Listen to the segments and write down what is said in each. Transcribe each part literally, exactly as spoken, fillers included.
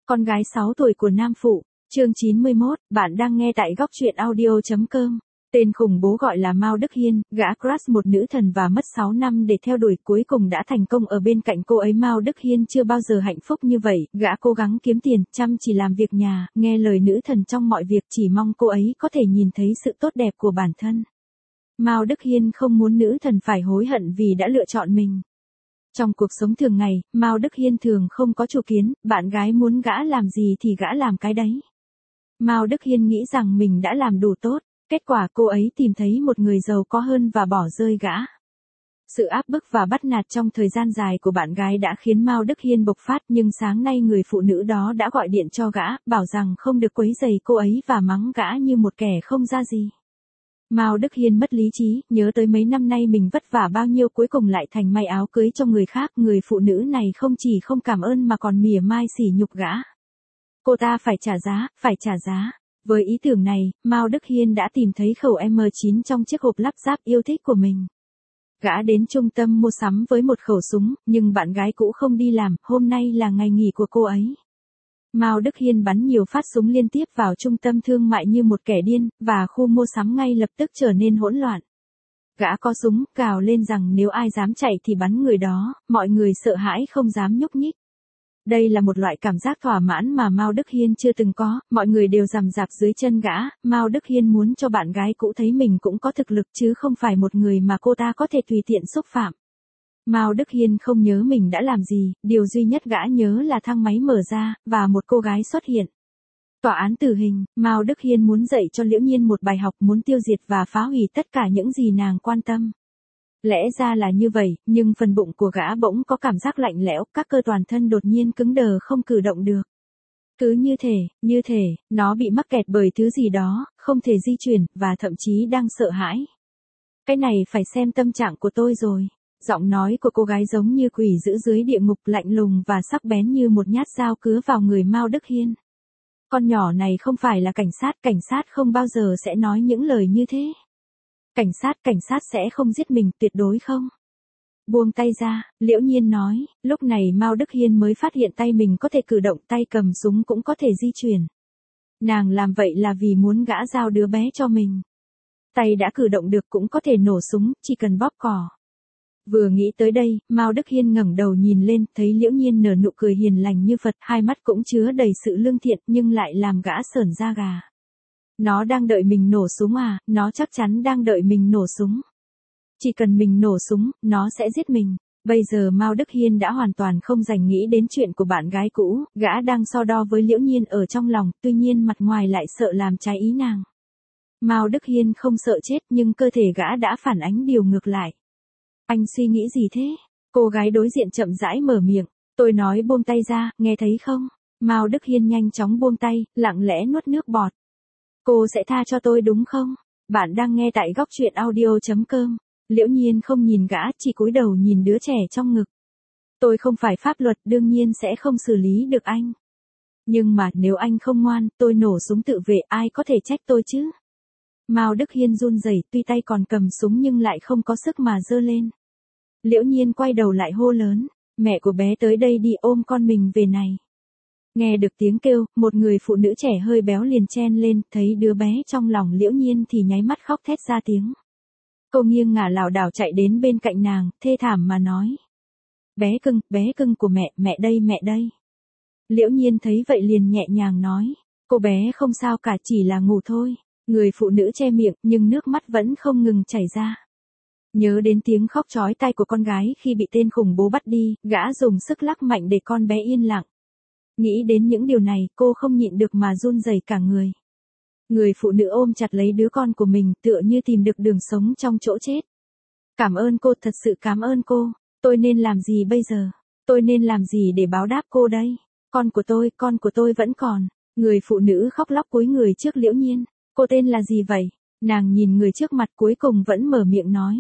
Con gái sáu tuổi của Nam Phụ, chương chín mươi mốt, bạn đang nghe tại góc truyện audio chấm com. Tên khủng bố gọi là Mao Đức Hiên, gã crush một nữ thần và mất sáu năm để theo đuổi cuối cùng đã thành công ở bên cạnh cô ấy. Mao Đức Hiên chưa bao giờ hạnh phúc như vậy, gã cố gắng kiếm tiền, chăm chỉ làm việc nhà, nghe lời nữ thần trong mọi việc, chỉ mong cô ấy có thể nhìn thấy sự tốt đẹp của bản thân. Mao Đức Hiên không muốn nữ thần phải hối hận vì đã lựa chọn mình. Trong cuộc sống thường ngày, Mao Đức Hiên thường không có chủ kiến, bạn gái muốn gã làm gì thì gã làm cái đấy. Mao Đức Hiên nghĩ rằng mình đã làm đủ tốt, kết quả cô ấy tìm thấy một người giàu có hơn và bỏ rơi gã. Sự áp bức và bắt nạt trong thời gian dài của bạn gái đã khiến Mao Đức Hiên bộc phát, nhưng sáng nay người phụ nữ đó đã gọi điện cho gã, bảo rằng không được quấy rầy cô ấy và mắng gã như một kẻ không ra gì. Mao Đức Hiên mất lý trí, nhớ tới mấy năm nay mình vất vả bao nhiêu, cuối cùng lại thành may áo cưới cho người khác. Người phụ nữ này không chỉ không cảm ơn mà còn mỉa mai sỉ nhục gã. Cô ta phải trả giá, phải trả giá. Với ý tưởng này, Mao Đức Hiên đã tìm thấy khẩu M chín trong chiếc hộp lắp ráp yêu thích của mình. Gã đến trung tâm mua sắm với một khẩu súng, nhưng bạn gái cũ không đi làm, hôm nay là ngày nghỉ của cô ấy. Mao Đức Hiên bắn nhiều phát súng liên tiếp vào trung tâm thương mại như một kẻ điên, và khu mua sắm ngay lập tức trở nên hỗn loạn. Gã có súng, gào lên rằng nếu ai dám chạy thì bắn người đó, mọi người sợ hãi không dám nhúc nhích. Đây là một loại cảm giác thỏa mãn mà Mao Đức Hiên chưa từng có, mọi người đều rằm rạp dưới chân gã. Mao Đức Hiên muốn cho bạn gái cũ thấy mình cũng có thực lực chứ không phải một người mà cô ta có thể tùy tiện xúc phạm. Mao Đức Hiên không nhớ mình đã làm gì, điều duy nhất gã nhớ là thang máy mở ra, và một cô gái xuất hiện. Tòa án tử hình, Mao Đức Hiên muốn dạy cho Liễu Nhiên một bài học, muốn tiêu diệt và phá hủy tất cả những gì nàng quan tâm. Lẽ ra là như vậy, nhưng phần bụng của gã bỗng có cảm giác lạnh lẽo, các cơ toàn thân đột nhiên cứng đờ không cử động được. Cứ như thể, như thể, nó bị mắc kẹt bởi thứ gì đó, không thể di chuyển, và thậm chí đang sợ hãi. Cái này phải xem tâm trạng của tôi rồi. Giọng nói của cô gái giống như quỷ dữ dưới địa ngục, lạnh lùng và sắc bén như một nhát dao cứa vào người Mao Đức Hiên. Con nhỏ này không phải là cảnh sát, cảnh sát không bao giờ sẽ nói những lời như thế. Cảnh sát, cảnh sát sẽ không giết mình, tuyệt đối không. Buông tay ra, Liễu Nhiên nói, lúc này Mao Đức Hiên mới phát hiện tay mình có thể cử động, tay cầm súng cũng có thể di chuyển. Nàng làm vậy là vì muốn gã giao đứa bé cho mình. Tay đã cử động được cũng có thể nổ súng, chỉ cần bóp cò. Vừa nghĩ tới đây, Mao Đức Hiên ngẩng đầu nhìn lên, thấy Liễu Nhiên nở nụ cười hiền lành như Phật, hai mắt cũng chứa đầy sự lương thiện, nhưng lại làm gã sởn da gà. Nó đang đợi mình nổ súng à, nó chắc chắn đang đợi mình nổ súng. Chỉ cần mình nổ súng, nó sẽ giết mình. Bây giờ Mao Đức Hiên đã hoàn toàn không dành nghĩ đến chuyện của bạn gái cũ, gã đang so đo với Liễu Nhiên ở trong lòng, tuy nhiên mặt ngoài lại sợ làm trái ý nàng. Mao Đức Hiên không sợ chết, nhưng cơ thể gã đã phản ánh điều ngược lại. Anh suy nghĩ gì thế? Cô gái đối diện chậm rãi mở miệng. Tôi nói buông tay ra, nghe thấy không? Mao Đức Hiên nhanh chóng buông tay, lặng lẽ nuốt nước bọt. Cô sẽ tha cho tôi đúng không? Bạn đang nghe tại góc truyện audio chấm com. Liễu Nhiên không nhìn gã, chỉ cúi đầu nhìn đứa trẻ trong ngực. Tôi không phải pháp luật, đương nhiên sẽ không xử lý được anh. Nhưng mà nếu anh không ngoan, tôi nổ súng tự vệ, ai có thể trách tôi chứ? Mao Đức Hiên run rẩy, tuy tay còn cầm súng nhưng lại không có sức mà giơ lên. Liễu Nhiên quay đầu lại hô lớn, mẹ của bé tới đây đi, ôm con mình về này. Nghe được tiếng kêu, một người phụ nữ trẻ hơi béo liền chen lên, thấy đứa bé trong lòng Liễu Nhiên thì nháy mắt khóc thét ra tiếng. Cô nghiêng ngả lảo đảo chạy đến bên cạnh nàng, thê thảm mà nói. Bé cưng, bé cưng của mẹ, mẹ đây, mẹ đây. Liễu Nhiên thấy vậy liền nhẹ nhàng nói, cô bé không sao cả, chỉ là ngủ thôi. Người phụ nữ che miệng, nhưng nước mắt vẫn không ngừng chảy ra. Nhớ đến tiếng khóc chói tai của con gái khi bị tên khủng bố bắt đi, gã dùng sức lắc mạnh để con bé yên lặng. Nghĩ đến những điều này, cô không nhịn được mà run rẩy cả người. Người phụ nữ ôm chặt lấy đứa con của mình, tựa như tìm được đường sống trong chỗ chết. Cảm ơn cô, thật sự cảm ơn cô. Tôi nên làm gì bây giờ? Tôi nên làm gì để báo đáp cô đây? Con của tôi, con của tôi vẫn còn. Người phụ nữ khóc lóc cúi người trước Liễu Nhiên. Cô tên là gì vậy? Nàng nhìn người trước mặt cuối cùng vẫn mở miệng nói.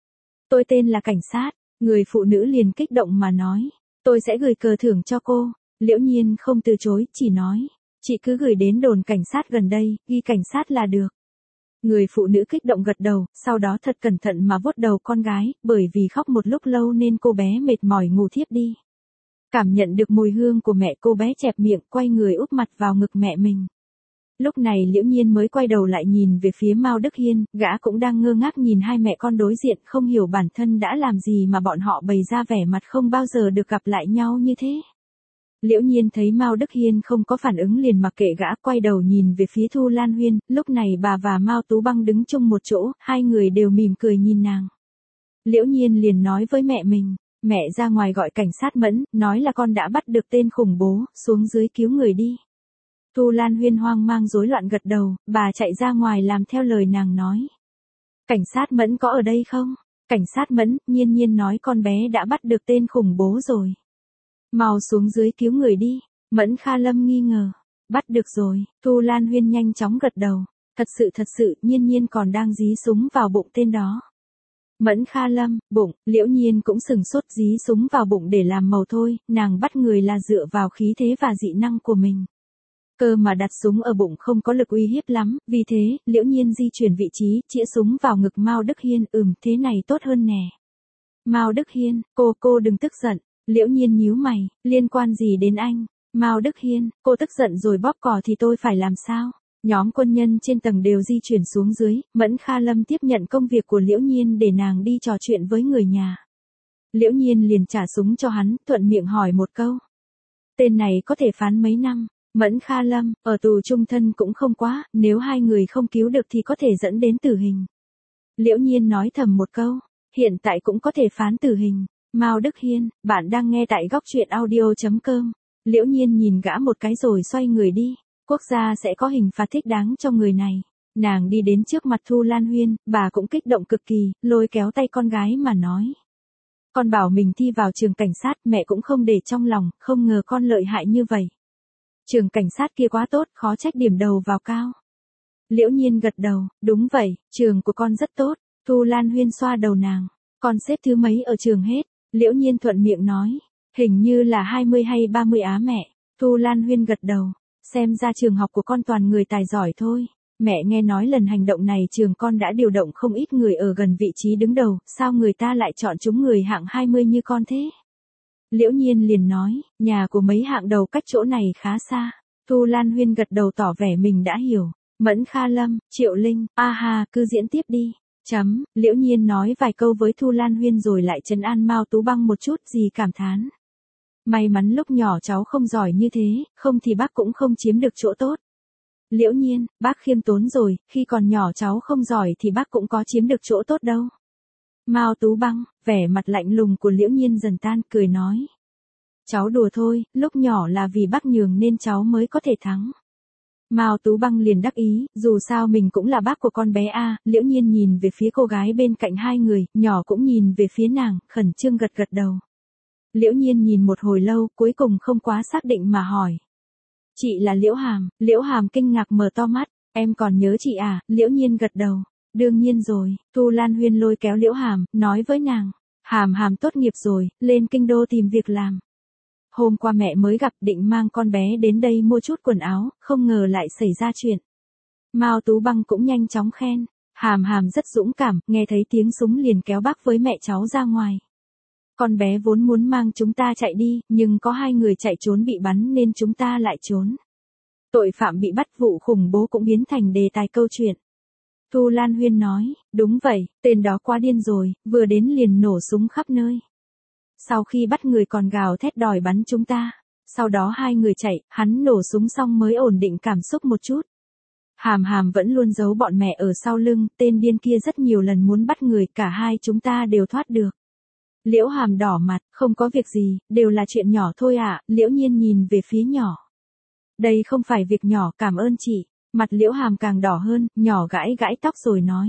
Tôi tên là cảnh sát. Người phụ nữ liền kích động mà nói. Tôi sẽ gửi cờ thưởng cho cô. Liễu Nhiên không từ chối, chỉ nói. Chị cứ gửi đến đồn cảnh sát gần đây, ghi cảnh sát là được. Người phụ nữ kích động gật đầu, sau đó thật cẩn thận mà vuốt đầu con gái, bởi vì khóc một lúc lâu nên cô bé mệt mỏi ngủ thiếp đi. Cảm nhận được mùi hương của mẹ, cô bé chẹp miệng, quay người úp mặt vào ngực mẹ mình. Lúc này Liễu Nhiên mới quay đầu lại nhìn về phía Mao Đức Hiên, gã cũng đang ngơ ngác nhìn hai mẹ con đối diện, không hiểu bản thân đã làm gì mà bọn họ bày ra vẻ mặt không bao giờ được gặp lại nhau như thế. Liễu Nhiên thấy Mao Đức Hiên không có phản ứng liền mặc kệ gã, quay đầu nhìn về phía Thu Lan Huyên, lúc này bà và Mao Tú Băng đứng chung một chỗ, hai người đều mỉm cười nhìn nàng. Liễu Nhiên liền nói với mẹ mình, mẹ ra ngoài gọi cảnh sát Mẫn, nói là con đã bắt được tên khủng bố, xuống dưới cứu người đi. Thu Lan Huyên hoang mang rối loạn gật đầu, bà chạy ra ngoài làm theo lời nàng nói. Cảnh sát Mẫn có ở đây không? Cảnh sát Mẫn, Nhiên Nhiên nói con bé đã bắt được tên khủng bố rồi. Mau xuống dưới cứu người đi. Mẫn Kha Lâm nghi ngờ. Bắt được rồi, Thu Lan Huyên nhanh chóng gật đầu. Thật sự thật sự, Nhiên Nhiên còn đang dí súng vào bụng tên đó. Mẫn Kha Lâm, bụng, Liễu Nhiên cũng sừng sốt, dí súng vào bụng để làm màu thôi, nàng bắt người là dựa vào khí thế và dị năng của mình. Cơ mà đặt súng ở bụng không có lực uy hiếp lắm, vì thế, Liễu Nhiên di chuyển vị trí, chĩa súng vào ngực Mao Đức Hiên, ừm, thế này tốt hơn nè. Mao Đức Hiên, cô, cô đừng tức giận. Liễu Nhiên nhíu mày, liên quan gì đến anh? Mao Đức Hiên, cô tức giận rồi bóp cò thì tôi phải làm sao? Nhóm quân nhân trên tầng đều di chuyển xuống dưới, Mẫn Kha Lâm tiếp nhận công việc của Liễu Nhiên để nàng đi trò chuyện với người nhà. Liễu Nhiên liền trả súng cho hắn, thuận miệng hỏi một câu. Tên này có thể phán mấy năm? Mẫn Kha Lâm, ở tù chung thân cũng không quá, nếu hai người không cứu được thì có thể dẫn đến tử hình. Liễu Nhiên nói thầm một câu, hiện tại cũng có thể phán tử hình. Mao Đức Hiên, bạn đang nghe tại góc truyện audio chấm com. Liễu Nhiên nhìn gã một cái rồi xoay người đi. Quốc gia sẽ có hình phạt thích đáng cho người này. Nàng đi đến trước mặt Thu Lan Huyên, bà cũng kích động cực kỳ, lôi kéo tay con gái mà nói. Con bảo mình thi vào trường cảnh sát, mẹ cũng không để trong lòng, không ngờ con lợi hại như vậy. Trường cảnh sát kia quá tốt, khó trách điểm đầu vào cao. Liễu Nhiên gật đầu, đúng vậy, trường của con rất tốt. Thu Lan Huyên xoa đầu nàng, con xếp thứ mấy ở trường hết? Liễu Nhiên thuận miệng nói, hình như là hai mươi hay ba mươi á mẹ. Thu Lan Huyên gật đầu, xem ra trường học của con toàn người tài giỏi thôi. Mẹ nghe nói lần hành động này trường con đã điều động không ít người ở gần vị trí đứng đầu, sao người ta lại chọn chúng người hạng hai mươi như con thế? Liễu Nhiên liền nói, nhà của mấy hạng đầu cách chỗ này khá xa. Thu Lan Huyên gật đầu tỏ vẻ mình đã hiểu. Mẫn Kha Lâm, Triệu Linh, a ha, cứ diễn tiếp đi. Chấm, Liễu Nhiên nói vài câu với Thu Lan Huyên rồi lại trấn an Mao Tú Băng một chút, gì cảm thán. May mắn lúc nhỏ cháu không giỏi như thế, không thì bác cũng không chiếm được chỗ tốt. Liễu Nhiên, bác khiêm tốn rồi, khi còn nhỏ cháu không giỏi thì bác cũng có chiếm được chỗ tốt đâu. Mao Tú Băng, vẻ mặt lạnh lùng của Liễu Nhiên dần tan, cười nói. Cháu đùa thôi, lúc nhỏ là vì bác nhường nên cháu mới có thể thắng. Mao Tú Băng liền đắc ý, dù sao mình cũng là bác của con bé a. Liễu Nhiên nhìn về phía cô gái bên cạnh hai người, nhỏ cũng nhìn về phía nàng, khẩn trương gật gật đầu. Liễu Nhiên nhìn một hồi lâu, cuối cùng không quá xác định mà hỏi. Chị là Liễu Hàm. Liễu Hàm kinh ngạc mở to mắt, em còn nhớ chị à? Liễu Nhiên gật đầu, đương nhiên rồi. Thu Lan Huyên lôi kéo Liễu Hàm, nói với nàng, Hàm Hàm tốt nghiệp rồi, lên kinh đô tìm việc làm. Hôm qua mẹ mới gặp, định mang con bé đến đây mua chút quần áo, không ngờ lại xảy ra chuyện. Mao Tú Băng cũng nhanh chóng khen, Hàm Hàm rất dũng cảm, nghe thấy tiếng súng liền kéo bác với mẹ cháu ra ngoài. Con bé vốn muốn mang chúng ta chạy đi, nhưng có hai người chạy trốn bị bắn nên chúng ta lại trốn. Tội phạm bị bắt, vụ khủng bố cũng biến thành đề tài câu chuyện. Thu Lan Huyên nói, đúng vậy, tên đó quá điên rồi, vừa đến liền nổ súng khắp nơi. Sau khi bắt người còn gào thét đòi bắn chúng ta. Sau đó hai người chạy, hắn nổ súng xong mới ổn định cảm xúc một chút. Hàm Hàm vẫn luôn giấu bọn mẹ ở sau lưng, tên điên kia rất nhiều lần muốn bắt người, cả hai chúng ta đều thoát được. Liễu Hàm đỏ mặt, không có việc gì, đều là chuyện nhỏ thôi ạ. Liễu Nhiên nhìn về phía nhỏ. Đây không phải việc nhỏ, cảm ơn chị. Mặt Liễu Hàm càng đỏ hơn, nhỏ gãi gãi tóc rồi nói.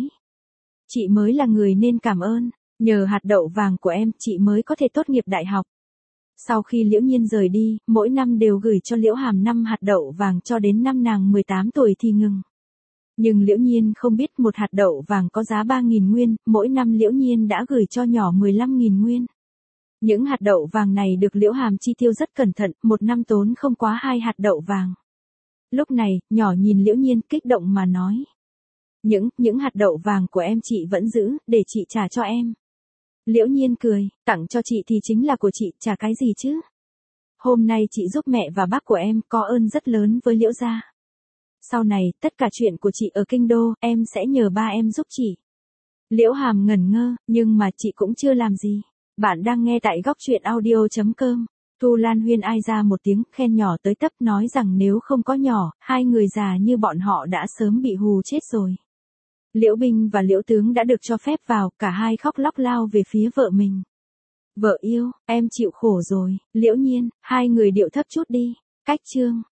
Chị mới là người nên cảm ơn, nhờ hạt đậu vàng của em, chị mới có thể tốt nghiệp đại học. Sau khi Liễu Nhiên rời đi, mỗi năm đều gửi cho Liễu Hàm năm hạt đậu vàng cho đến năm nàng mười tám tuổi thì ngừng. Nhưng Liễu Nhiên không biết một hạt đậu vàng có giá ba nghìn nguyên, mỗi năm Liễu Nhiên đã gửi cho nhỏ mười lăm nghìn nguyên. Những hạt đậu vàng này được Liễu Hàm chi tiêu rất cẩn thận, một năm tốn không quá hai hạt đậu vàng. Lúc này, nhỏ nhìn Liễu Nhiên kích động mà nói. Những, những hạt đậu vàng của em chị vẫn giữ, để chị trả cho em. Liễu Nhiên cười, tặng cho chị thì chính là của chị, trả cái gì chứ? hôm nay chị giúp mẹ và bác của em, có ơn rất lớn với Liễu gia. Sau này, tất cả chuyện của chị ở kinh đô, em sẽ nhờ ba em giúp chị. Liễu Hàm ngẩn ngơ, nhưng mà chị cũng chưa làm gì. Bạn đang nghe tại góc truyện audio chấm com. Thu Lan Huyên ai ra một tiếng, khen nhỏ tới tấp, nói rằng nếu không có nhỏ, hai người già như bọn họ đã sớm bị hù chết rồi. Liễu Binh và Liễu Tướng đã được cho phép vào, cả hai khóc lóc lao về phía vợ mình. Vợ yêu, em chịu khổ rồi. Liễu Nhiên, hai người điệu thấp chút đi. Cách chương.